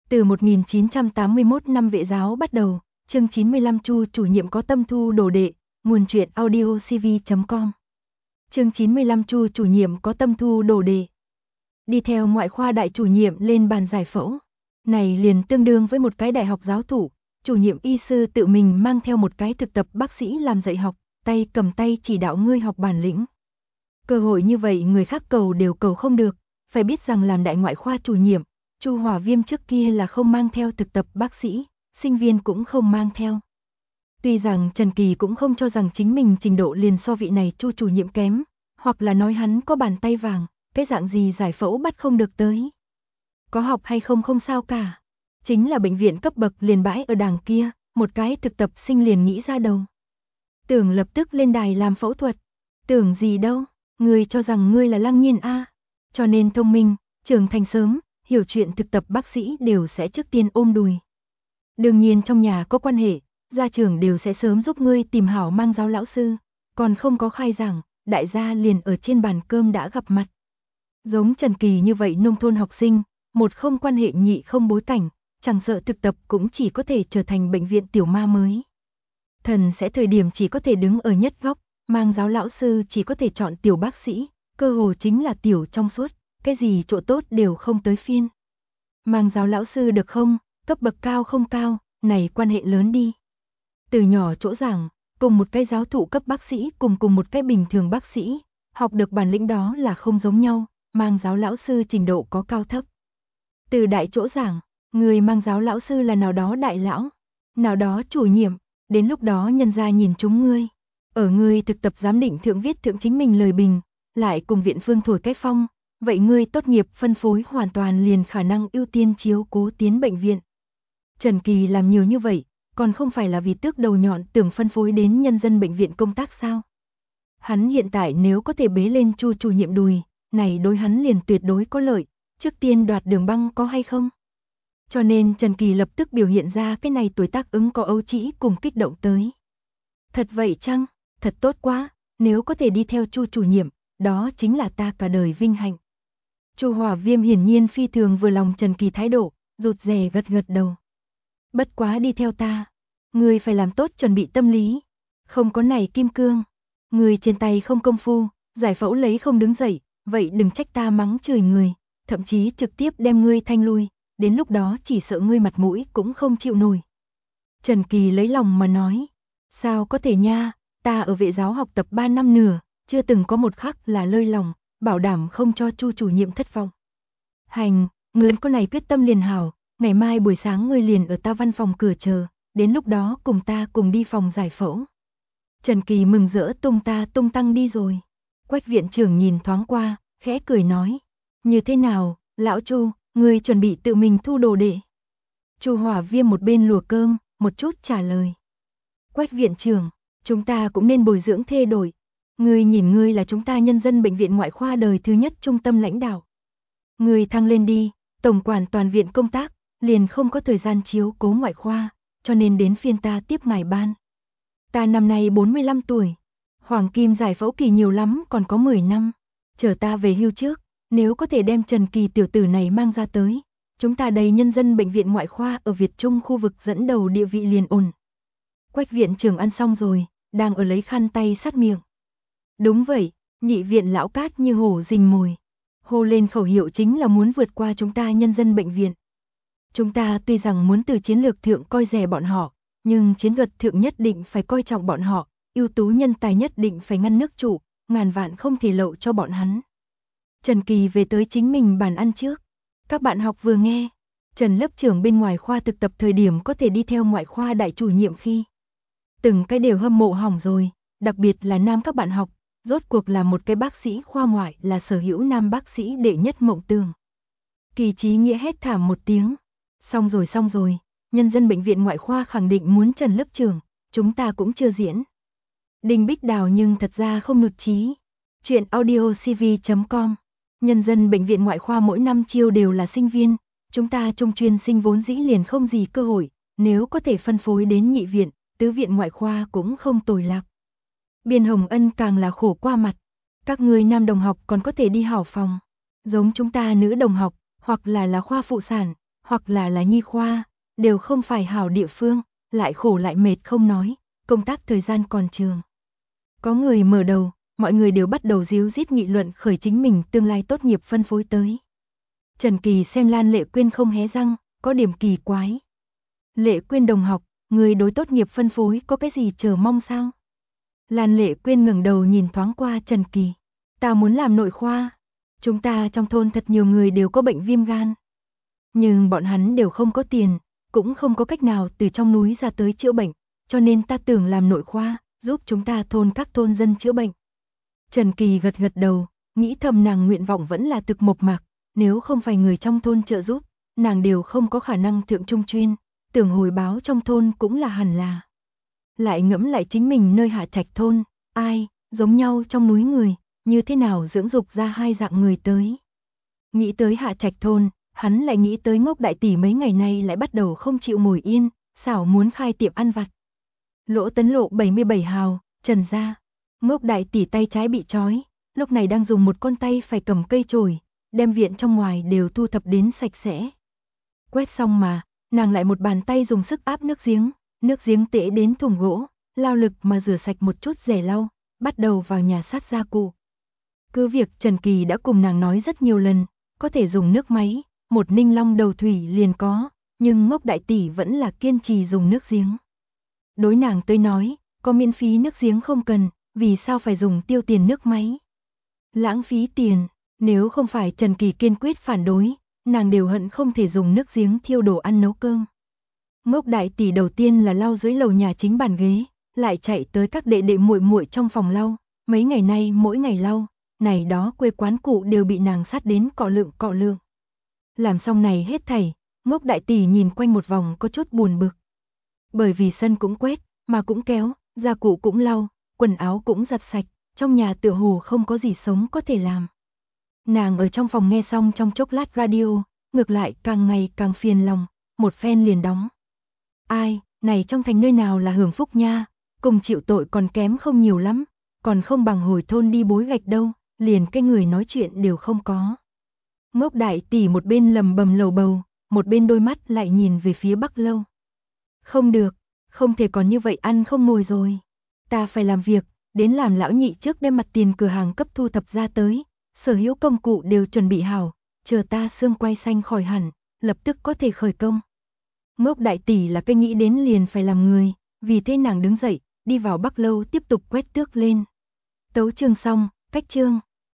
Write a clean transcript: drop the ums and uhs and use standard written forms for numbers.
Từ 1981 năm vệ giáo bắt đầu, chương 95 Chu chủ nhiệm có tâm thu đồ đệ, nguồn truyện audiocv.com. Chương 95 Chu chủ nhiệm có tâm thu đồ đệ. Đi theo ngoại khoa đại chủ nhiệm lên bàn giải phẫu. Này liền tương đương với một cái đại học giáo thụ, chủ nhiệm y sư tự mình mang theo một cái thực tập bác sĩ làm dạy học, tay cầm tay chỉ đạo ngươi học bản lĩnh. Cơ hội như vậy người khác cầu đều cầu không được, phải biết rằng làm đại ngoại khoa chủ nhiệm, Chu Hòa Viêm trước kia là không mang theo thực tập bác sĩ, sinh viên cũng không mang theo. Tuy rằng Trần Kỳ cũng không cho rằng chính mình trình độ liền so vị này Chu chủ nhiệm kém, hoặc là nói hắn có bàn tay vàng, cái dạng gì giải phẫu bắt không được tới. Có học hay không không sao cả, chính là bệnh viện cấp bậc liền bãi ở đàng kia, một cái thực tập sinh liền nghĩ ra đầu. Tưởng lập tức lên đài làm phẫu thuật, tưởng gì đâu, ngươi cho rằng ngươi là Lăng Nhiên a, cho nên thông minh, trưởng thành sớm, hiểu chuyện thực tập bác sĩ đều sẽ trước tiên ôm đùi. Đương nhiên trong nhà có quan hệ, gia trưởng đều sẽ sớm giúp ngươi tìm hảo mang giáo lão sư, còn không có khai giảng, đại gia liền ở trên bàn cơm đã gặp mặt. Giống Trần Kỳ như vậy nông thôn học sinh, một không quan hệ nhị không bối cảnh, chẳng sợ thực tập cũng chỉ có thể trở thành bệnh viện tiểu ma mới. Thần sẽ thời điểm chỉ có thể đứng ở nhất góc, mang giáo lão sư chỉ có thể chọn tiểu bác sĩ, cơ hồ chính là tiểu trong suốt, cái gì chỗ tốt đều không tới phiên. Mang giáo lão sư được không, cấp bậc cao không cao, này quan hệ lớn đi. Từ nhỏ chỗ giảng, cùng một cái giáo thụ cấp bác sĩ cùng một cái bình thường bác sĩ, học được bản lĩnh đó là không giống nhau, mang giáo lão sư trình độ có cao thấp. Từ đại chỗ giảng, người mang giáo lão sư là nào đó đại lão, nào đó chủ nhiệm, đến lúc đó nhân gia nhìn chúng ngươi. Ở ngươi thực tập giám định thượng viết thượng chính mình lời bình, lại cùng viện phương thổi cái phong, vậy ngươi tốt nghiệp phân phối hoàn toàn liền khả năng ưu tiên chiếu cố tiến bệnh viện. Trần Kỳ làm nhiều như vậy, còn không phải là vì tước đầu nhọn tưởng phân phối đến nhân dân bệnh viện công tác sao? Hắn hiện tại nếu có thể bế lên Chu chủ nhiệm đùi, này đối hắn liền tuyệt đối có lợi, trước tiên đoạt đường băng có hay không? Cho nên Trần Kỳ lập tức biểu hiện ra cái này tuổi tác ứng có ấu trĩ cùng kích động tới. Thật vậy chăng? Thật tốt quá, nếu có thể đi theo Chu chủ nhiệm, đó chính là ta cả đời vinh hạnh. Chu Hòa Viêm hiển nhiên phi thường vừa lòng Trần Kỳ thái độ, rụt rè gật gật đầu. Bất quá đi theo ta, ngươi phải làm tốt chuẩn bị tâm lý, không có này kim cương, ngươi trên tay không công phu, giải phẫu lấy không đứng dậy, vậy đừng trách ta mắng chửi người, thậm chí trực tiếp đem ngươi thanh lui, đến lúc đó chỉ sợ ngươi mặt mũi cũng không chịu nổi. Trần Kỳ lấy lòng mà nói, sao có thể nha, ta ở vệ giáo học tập 3 năm nửa, chưa từng có một khắc là lơi lòng, bảo đảm không cho Chu chủ nhiệm thất vọng. Hành, ngươi có này quyết tâm liền hảo, ngày mai buổi sáng ngươi liền ở ta văn phòng cửa chờ, đến lúc đó cùng ta cùng đi phòng giải phẫu. Trần Kỳ mừng rỡ tung tăng đi rồi. Quách viện trưởng nhìn thoáng qua, khẽ cười nói, như thế nào, lão Chu, ngươi chuẩn bị tự mình thu đồ đệ. Chu Hòa Viêm một bên lùa cơm, một chút trả lời. Quách viện trưởng, chúng ta cũng nên bồi dưỡng thê đổi. Ngươi nhìn ngươi là chúng ta nhân dân bệnh viện ngoại khoa đời thứ nhất trung tâm lãnh đạo. Ngươi thăng lên đi, tổng quản toàn viện công tác, liền không có thời gian chiếu cố ngoại khoa, cho nên đến phiên ta tiếp ngài ban. Ta năm nay 45 tuổi, hoàng kim giải phẫu kỳ nhiều lắm còn có 10 năm, chờ ta về hưu trước, nếu có thể đem Trần Kỳ tiểu tử này mang ra tới, chúng ta đầy nhân dân bệnh viện ngoại khoa ở Việt Trung khu vực dẫn đầu địa vị liền ổn. Quách viện trưởng ăn xong rồi, đang ở lấy khăn tay sát miệng. Đúng vậy, nhị viện lão cát như hổ rình mồi. Hô lên khẩu hiệu chính là muốn vượt qua chúng ta nhân dân bệnh viện. Chúng ta tuy rằng muốn từ chiến lược thượng coi rẻ bọn họ, nhưng chiến thuật thượng nhất định phải coi trọng bọn họ, ưu tú nhân tài nhất định phải ngăn nước trụ, ngàn vạn không thể lậu cho bọn hắn. Trần Kỳ về tới chính mình bàn ăn trước. Các bạn học vừa nghe, Trần lớp trưởng bên ngoài khoa thực tập thời điểm có thể đi theo ngoại khoa đại chủ nhiệm khi. Từng cái đều hâm mộ hỏng rồi, đặc biệt là nam các bạn học, rốt cuộc là một cái bác sĩ khoa ngoại là sở hữu nam bác sĩ đệ nhất mộng tưởng. Kỳ Chí Nghĩa hét thảm một tiếng. Xong rồi, nhân dân bệnh viện ngoại khoa khẳng định muốn Trần lớp trưởng, chúng ta cũng chưa diễn. Đinh Bích Đào nhưng thật ra không nhụt chí. Chuyện audiocv.com. Nhân dân bệnh viện ngoại khoa mỗi năm chiêu đều là sinh viên, chúng ta trung chuyên sinh vốn dĩ liền không gì cơ hội, nếu có thể phân phối đến nhị viện, tứ viện ngoại khoa cũng không tồi lạc. Biên Hồng Ân càng là khổ qua mặt, các người nam đồng học còn có thể đi hảo phòng, giống chúng ta nữ đồng học, hoặc là khoa phụ sản, hoặc là nhi khoa, đều không phải hảo địa phương, lại khổ lại mệt không nói, công tác thời gian còn trường. Có người mở đầu, mọi người đều bắt đầu díu dít nghị luận khởi chính mình tương lai tốt nghiệp phân phối tới. Trần Kỳ xem Lan Lệ Quyên không hé răng, có điểm kỳ quái. Lệ Quyên đồng học, người đối tốt nghiệp phân phối có cái gì chờ mong sao? Lan Lệ Quyên ngẩng đầu nhìn thoáng qua Trần Kỳ. Ta muốn làm nội khoa. Chúng ta trong thôn thật nhiều người đều có bệnh viêm gan. Nhưng bọn hắn đều không có tiền, cũng không có cách nào từ trong núi ra tới chữa bệnh, cho nên ta tưởng làm nội khoa, giúp chúng ta các thôn dân chữa bệnh. Trần Kỳ gật gật đầu, nghĩ thầm nàng nguyện vọng vẫn là thực mộc mạc, nếu không phải người trong thôn trợ giúp, nàng đều không có khả năng thượng trung chuyên, tưởng hồi báo trong thôn cũng là hẳn là. Lại ngẫm lại chính mình nơi Hạ Trạch thôn, ai, giống nhau trong núi người, như thế nào dưỡng dục ra hai dạng người tới. Nghĩ tới Hạ Trạch thôn, hắn lại nghĩ tới Ngốc đại tỷ mấy ngày nay lại bắt đầu không chịu ngồi yên, xảo muốn khai tiệm ăn vặt. Lỗ Tấn Lộ 77 hào, Trần gia. Ngốc đại tỷ tay trái bị trói, lúc này đang dùng một con tay phải cầm cây chổi, đem viện trong ngoài đều thu thập đến sạch sẽ. Quét xong mà, nàng lại một bàn tay dùng sức áp nước giếng tễ đến thùng gỗ, lao lực mà rửa sạch một chút rẻ lau, bắt đầu vào nhà sát gia cụ. Cứ việc Trần Kỳ đã cùng nàng nói rất nhiều lần, có thể dùng nước máy, một Ninh Long đầu thủy liền có, nhưng Ngốc đại tỷ vẫn là kiên trì dùng nước giếng. Đối nàng tới nói, có miễn phí nước giếng không cần, vì sao phải dùng tiêu tiền nước máy? Lãng phí tiền, nếu không phải Trần Kỳ kiên quyết phản đối, nàng đều hận không thể dùng nước giếng thiêu đồ ăn nấu cơm. Ngốc đại tỷ đầu tiên là lau dưới lầu nhà chính bàn ghế, lại chạy tới các đệ đệ muội muội trong phòng lau, mấy ngày nay mỗi ngày lau, này đó quê quán cụ đều bị nàng sát đến cọ lượng. Làm xong này hết thảy, Ngốc đại tỷ nhìn quanh một vòng có chút buồn bực. Bởi vì sân cũng quét, mà cũng kéo, gia cụ cũng lau, quần áo cũng giặt sạch, trong nhà tựa hồ không có gì sống có thể làm. Nàng ở trong phòng nghe xong trong chốc lát radio, ngược lại càng ngày càng phiền lòng, một phen liền đóng. Ai, này trong thành nơi nào là hưởng phúc nha, cùng chịu tội còn kém không nhiều lắm, còn không bằng hồi thôn đi bối gạch đâu, liền cái người nói chuyện đều không có. Ngốc đại tỷ một bên lầm bầm lầu bầu, một bên đôi mắt lại nhìn về phía Bắc Lâu. Không được, không thể còn như vậy ăn không ngồi rồi. Ta phải làm việc, đến làm lão nhị trước đem mặt tiền cửa hàng cấp thu thập ra tới, sở hữu công cụ đều chuẩn bị hảo, chờ ta xương quay xanh khỏi hẳn, lập tức có thể khởi công. Ngốc đại tỷ là cái nghĩ đến liền phải làm người, vì thế nàng đứng dậy, đi vào Bắc Lâu tiếp tục quét tước lên. Tấu chương xong, cách chương.